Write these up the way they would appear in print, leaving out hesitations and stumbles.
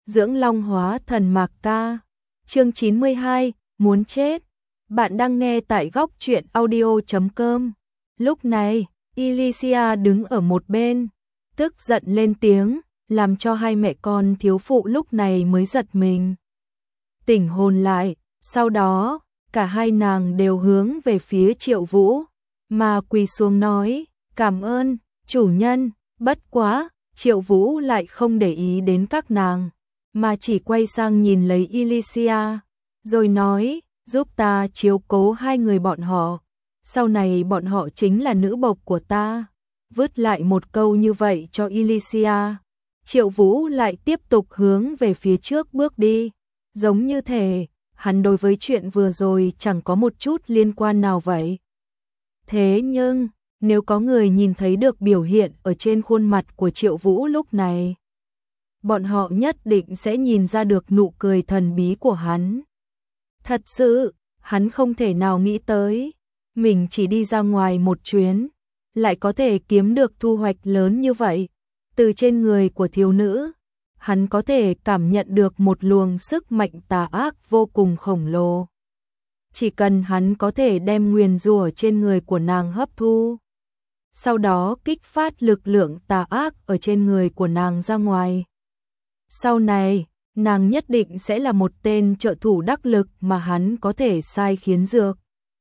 dưỡng long hóa thần Mạc Ca. Chương 92, muốn chết. Bạn đang nghe tại góc truyện audio.com. Lúc này, Elysia đứng ở một bên, tức giận lên tiếng, làm cho hai mẹ con thiếu phụ lúc này mới giật mình. Tỉnh hồn lại, sau đó, cả hai nàng đều hướng về phía Triệu Vũ, mà quỳ xuống nói, cảm ơn, chủ nhân, bất quá, Triệu Vũ lại không để ý đến các nàng, mà chỉ quay sang nhìn lấy Elysia, rồi nói, giúp ta chiếu cố hai người bọn họ, sau này bọn họ chính là nữ bộc của ta. Vứt lại một câu như vậy cho Elysia, Triệu Vũ lại tiếp tục hướng về phía trước bước đi, giống như thể hắn đối với chuyện vừa rồi chẳng có một chút liên quan nào vậy. Thế nhưng, nếu có người nhìn thấy được biểu hiện ở trên khuôn mặt của Triệu Vũ lúc này, bọn họ nhất định sẽ nhìn ra được nụ cười thần bí của hắn. Thật sự, hắn không thể nào nghĩ tới, mình chỉ đi ra ngoài một chuyến, lại có thể kiếm được thu hoạch lớn như vậy. Từ trên người của thiếu nữ, hắn có thể cảm nhận được một luồng sức mạnh tà ác vô cùng khổng lồ. Chỉ cần hắn có thể đem nguyền rủa trên người của nàng hấp thu, sau đó kích phát lực lượng tà ác ở trên người của nàng ra ngoài. Sau này, nàng nhất định sẽ là một tên trợ thủ đắc lực mà hắn có thể sai khiến dược.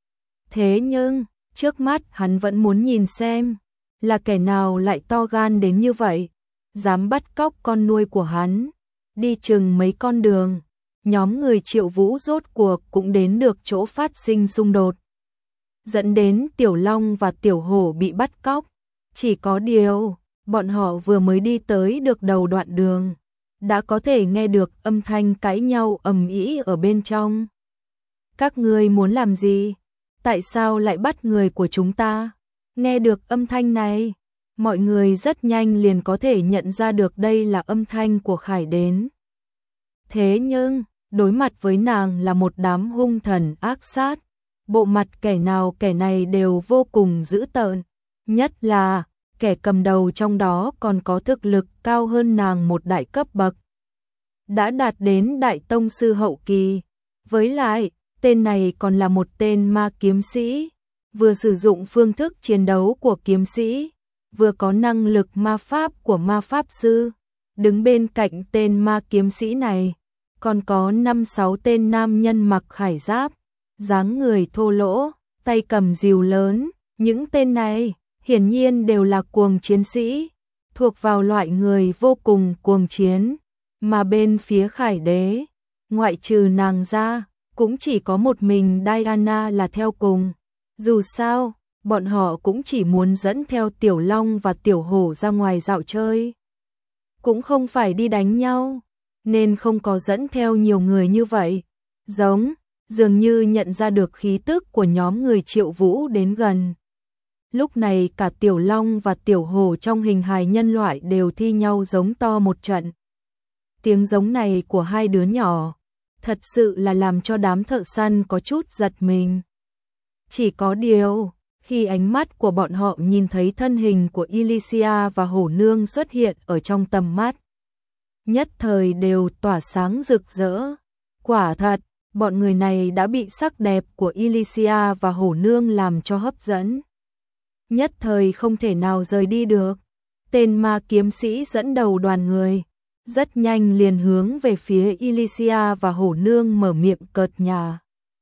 Thế nhưng, trước mắt hắn vẫn muốn nhìn xem, là kẻ nào lại to gan đến như vậy, dám bắt cóc con nuôi của hắn. Đi chừng mấy con đường, nhóm người Triệu Vũ rốt cuộc cũng đến được chỗ phát sinh xung đột, dẫn đến Tiểu Long và Tiểu Hổ bị bắt cóc. Chỉ có điều, bọn họ vừa mới đi tới được đầu đoạn đường, đã có thể nghe được âm thanh cãi nhau ầm ĩ ở bên trong. Các ngươi muốn làm gì? Tại sao lại bắt người của chúng ta? Nghe được âm thanh này, mọi người rất nhanh liền có thể nhận ra được đây là âm thanh của Khải đến. Thế nhưng, đối mặt với nàng là một đám hung thần ác sát, bộ mặt kẻ nào kẻ này đều vô cùng dữ tợn, nhất là kẻ cầm đầu trong đó còn có thực lực cao hơn nàng một đại cấp bậc, đã đạt đến đại tông sư hậu kỳ. Với lại, tên này còn là một tên ma kiếm sĩ, vừa sử dụng phương thức chiến đấu của kiếm sĩ, vừa có năng lực ma pháp của ma pháp sư. Đứng bên cạnh tên ma kiếm sĩ này, còn có 5-6 tên nam nhân mặc khải giáp, dáng người thô lỗ, tay cầm rìu lớn. Những tên này hiển nhiên đều là cuồng chiến sĩ, thuộc vào loại người vô cùng cuồng chiến, mà bên phía Khải đế, ngoại trừ nàng ra, cũng chỉ có một mình Diana là theo cùng. Dù sao, bọn họ cũng chỉ muốn dẫn theo Tiểu Long và Tiểu Hổ ra ngoài dạo chơi, cũng không phải đi đánh nhau, nên không có dẫn theo nhiều người như vậy. Dường như nhận ra được khí tức của nhóm người Triệu Vũ đến gần. Lúc này cả Tiểu Long và Tiểu Hổ trong hình hài nhân loại đều thi nhau giống to một trận. Tiếng giống này của hai đứa nhỏ thật sự là làm cho đám thợ săn có chút giật mình. Chỉ có điều, khi ánh mắt của bọn họ nhìn thấy thân hình của Elysia và Hổ Nương xuất hiện ở trong tầm mắt, nhất thời đều tỏa sáng rực rỡ. Quả thật, bọn người này đã bị sắc đẹp của Elysia và Hổ Nương làm cho hấp dẫn, nhất thời không thể nào rời đi được. Tên ma kiếm sĩ dẫn đầu đoàn người, rất nhanh liền hướng về phía Elysia và Hổ Nương mở miệng cợt nhả.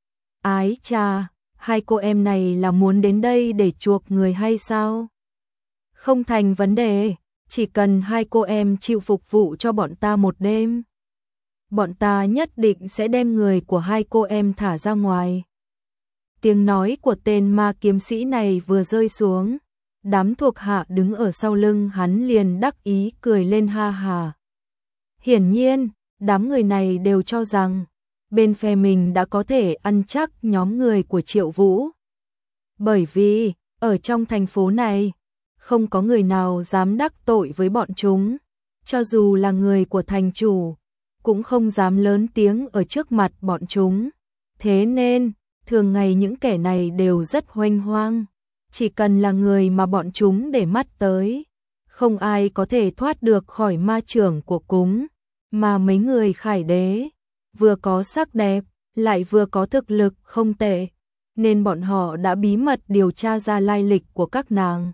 Ái cha, hai cô em này là muốn đến đây để chuộc người hay sao? Không thành vấn đề, chỉ cần hai cô em chịu phục vụ cho bọn ta một đêm, bọn ta nhất định sẽ đem người của hai cô em thả ra ngoài. Tiếng nói của tên ma kiếm sĩ này vừa rơi xuống, đám thuộc hạ đứng ở sau lưng hắn liền đắc ý cười lên ha hà. Hiển nhiên, đám người này đều cho rằng bên phe mình đã có thể ăn chắc nhóm người của Triệu Vũ. Bởi vì, ở trong thành phố này, không có người nào dám đắc tội với bọn chúng, cho dù là người của thành chủ, cũng không dám lớn tiếng ở trước mặt bọn chúng. Thế nên, thường ngày những kẻ này đều rất huênh hoang, chỉ cần là người mà bọn chúng để mắt tới, không ai có thể thoát được khỏi ma chưởng của cúng mà mấy người Khải đế vừa có sắc đẹp, lại vừa có thực lực không tệ, nên bọn họ đã bí mật điều tra ra lai lịch của các nàng.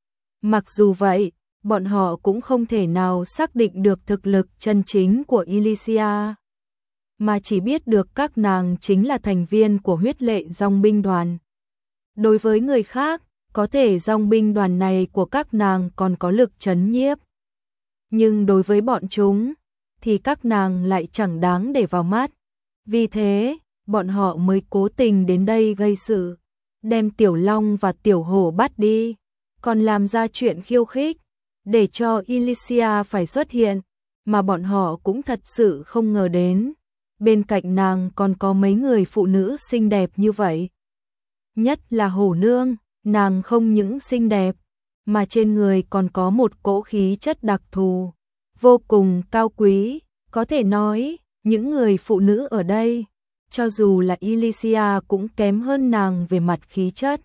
Mặc dù vậy, bọn họ cũng không thể nào xác định được thực lực chân chính của Elysia, mà chỉ biết được các nàng chính là thành viên của huyết lệ dòng binh đoàn. Đối với người khác, có thể dòng binh đoàn này của các nàng còn có lực trấn nhiếp. Nhưng đối với bọn chúng, thì các nàng lại chẳng đáng để vào mắt. Vì thế, bọn họ mới cố tình đến đây gây sự, đem Tiểu Long và Tiểu Hổ bắt đi, còn làm ra chuyện khiêu khích, để cho Elysia phải xuất hiện, mà bọn họ cũng thật sự không ngờ đến. Bên cạnh nàng còn có mấy người phụ nữ xinh đẹp như vậy. Nhất là Hổ Nương, nàng không những xinh đẹp, mà trên người còn có một cỗ khí chất đặc thù, vô cùng cao quý, có thể nói, những người phụ nữ ở đây, cho dù là Elysia cũng kém hơn nàng về mặt khí chất.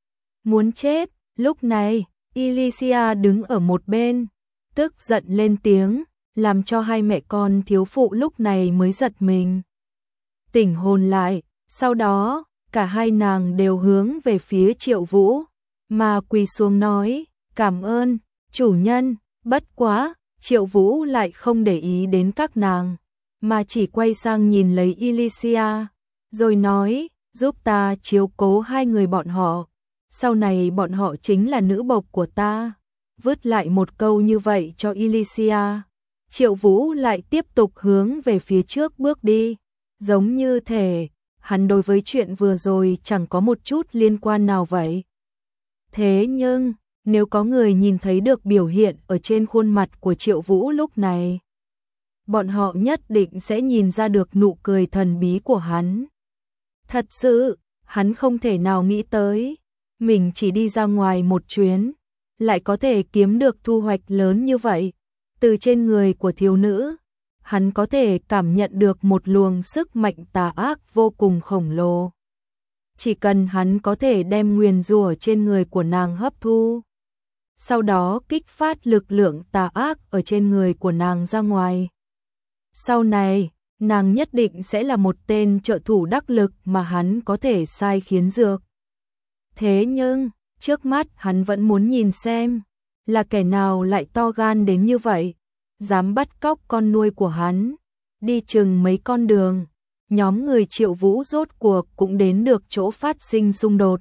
Muốn chết, lúc này, Elysia đứng ở một bên, tức giận lên tiếng, làm cho hai mẹ con thiếu phụ lúc này mới giật mình. Tỉnh hồn lại, sau đó, cả hai nàng đều hướng về phía Triệu Vũ, mà quỳ xuống nói, cảm ơn, chủ nhân, bất quá, Triệu Vũ lại không để ý đến các nàng, mà chỉ quay sang nhìn lấy Elysia, rồi nói, giúp ta chiếu cố hai người bọn họ, sau này bọn họ chính là nữ bộc của ta. Vứt lại một câu như vậy cho Elysia, Triệu Vũ lại tiếp tục hướng về phía trước bước đi, giống như thể hắn đối với chuyện vừa rồi chẳng có một chút liên quan nào vậy. Thế nhưng, nếu có người nhìn thấy được biểu hiện ở trên khuôn mặt của Triệu Vũ lúc này, bọn họ nhất định sẽ nhìn ra được nụ cười thần bí của hắn. Thật sự, hắn không thể nào nghĩ tới, mình chỉ đi ra ngoài một chuyến, lại có thể kiếm được thu hoạch lớn như vậy. Từ trên người của thiếu nữ, hắn có thể cảm nhận được một luồng sức mạnh tà ác vô cùng khổng lồ. Chỉ cần hắn có thể đem nguyền rủa trên người của nàng hấp thu, sau đó kích phát lực lượng tà ác ở trên người của nàng ra ngoài. Sau này, nàng nhất định sẽ là một tên trợ thủ đắc lực mà hắn có thể sai khiến dược. Thế nhưng, trước mắt hắn vẫn muốn nhìn xem, là kẻ nào lại to gan đến như vậy, dám bắt cóc con nuôi của hắn. Đi chừng mấy con đường, nhóm người Triệu Vũ rốt cuộc cũng đến được chỗ phát sinh xung đột,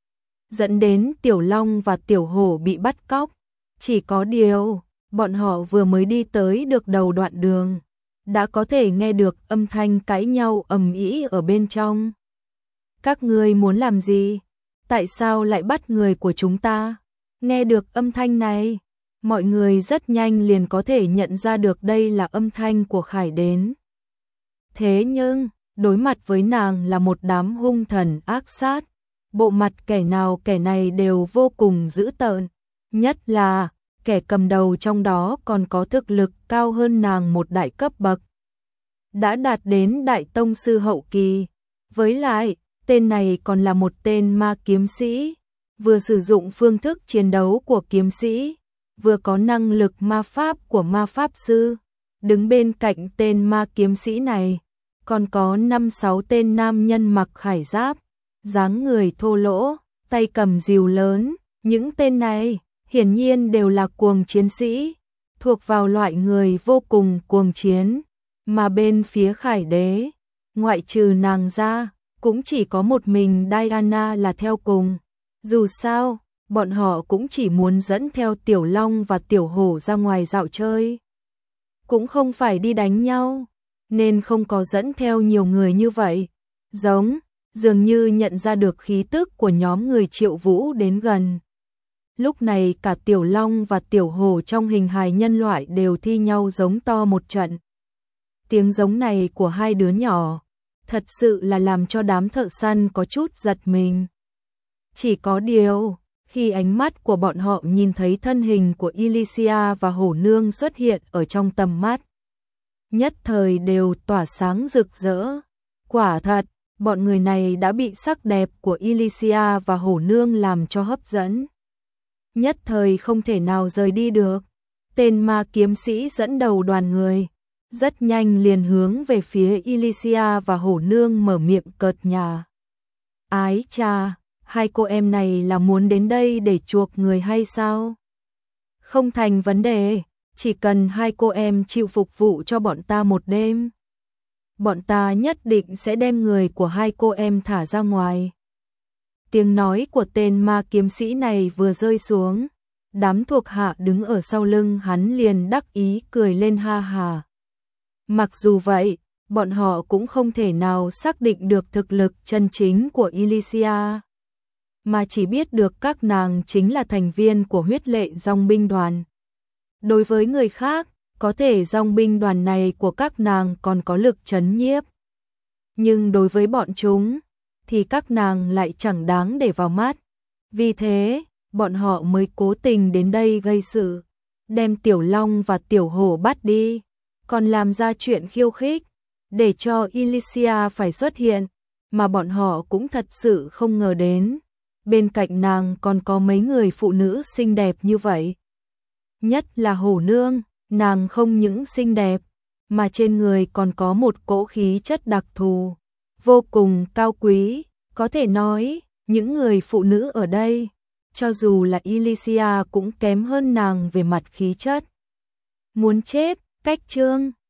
dẫn đến Tiểu Long và Tiểu Hổ bị bắt cóc. Chỉ có điều, bọn họ vừa mới đi tới được đầu đoạn đường, đã có thể nghe được âm thanh cãi nhau ầm ĩ ở bên trong. Các ngươi muốn làm gì? Tại sao lại bắt người của chúng ta? Nghe được âm thanh này, mọi người rất nhanh liền có thể nhận ra được đây là âm thanh của Khải đến. Thế nhưng, đối mặt với nàng là một đám hung thần ác sát, bộ mặt kẻ nào kẻ này đều vô cùng dữ tợn, nhất là kẻ cầm đầu trong đó còn có thực lực cao hơn nàng một đại cấp bậc, đã đạt đến đại tông sư hậu kỳ. Với lại, tên này còn là một tên ma kiếm sĩ, vừa sử dụng phương thức chiến đấu của kiếm sĩ, vừa có năng lực ma pháp của ma pháp sư. Đứng bên cạnh tên ma kiếm sĩ này, còn có 5-6 tên nam nhân mặc khải giáp, dáng người thô lỗ, tay cầm rìu lớn. Những tên này hiển nhiên đều là cuồng chiến sĩ, thuộc vào loại người vô cùng cuồng chiến, mà bên phía Khải đế, ngoại trừ nàng ra, cũng chỉ có một mình Diana là theo cùng. Dù sao, bọn họ cũng chỉ muốn dẫn theo Tiểu Long và Tiểu Hổ ra ngoài dạo chơi, cũng không phải đi đánh nhau, nên không có dẫn theo nhiều người như vậy. Dường như nhận ra được khí tức của nhóm người Triệu Vũ đến gần. Lúc này cả Tiểu Long và Tiểu Hổ trong hình hài nhân loại đều thi nhau giống to một trận. Tiếng giống này của hai đứa nhỏ thật sự là làm cho đám thợ săn có chút giật mình. Chỉ có điều, khi ánh mắt của bọn họ nhìn thấy thân hình của Elysia và Hổ Nương xuất hiện ở trong tầm mắt, nhất thời đều tỏa sáng rực rỡ. Quả thật, bọn người này đã bị sắc đẹp của Elysia và Hổ Nương làm cho hấp dẫn, nhất thời không thể nào rời đi được. Tên ma kiếm sĩ dẫn đầu đoàn người, rất nhanh liền hướng về phía Elysia và hổ nương mở miệng cợt nhả. Ái cha, hai cô em này là muốn đến đây để chuộc người hay sao? Không thành vấn đề, chỉ cần hai cô em chịu phục vụ cho bọn ta một đêm. Bọn ta nhất định sẽ đem người của hai cô em thả ra ngoài. Tiếng nói của tên ma kiếm sĩ này vừa rơi xuống, đám thuộc hạ đứng ở sau lưng hắn liền đắc ý cười lên ha hà. Mặc dù vậy, bọn họ cũng không thể nào xác định được thực lực chân chính của Elysia, mà chỉ biết được các nàng chính là thành viên của huyết lệ dòng binh đoàn. Đối với người khác, có thể dòng binh đoàn này của các nàng còn có lực trấn nhiếp. Nhưng đối với bọn chúng, thì các nàng lại chẳng đáng để vào mắt. Vì thế, bọn họ mới cố tình đến đây gây sự, đem Tiểu Long và Tiểu Hổ bắt đi, còn làm ra chuyện khiêu khích, để cho Elysia phải xuất hiện, mà bọn họ cũng thật sự không ngờ đến. Bên cạnh nàng còn có mấy người phụ nữ xinh đẹp như vậy. Nhất là hổ nương, nàng không những xinh đẹp, mà trên người còn có một cỗ khí chất đặc thù, vô cùng cao quý, có thể nói, những người phụ nữ ở đây, cho dù là Elysia cũng kém hơn nàng về mặt khí chất. Muốn chết, cách chương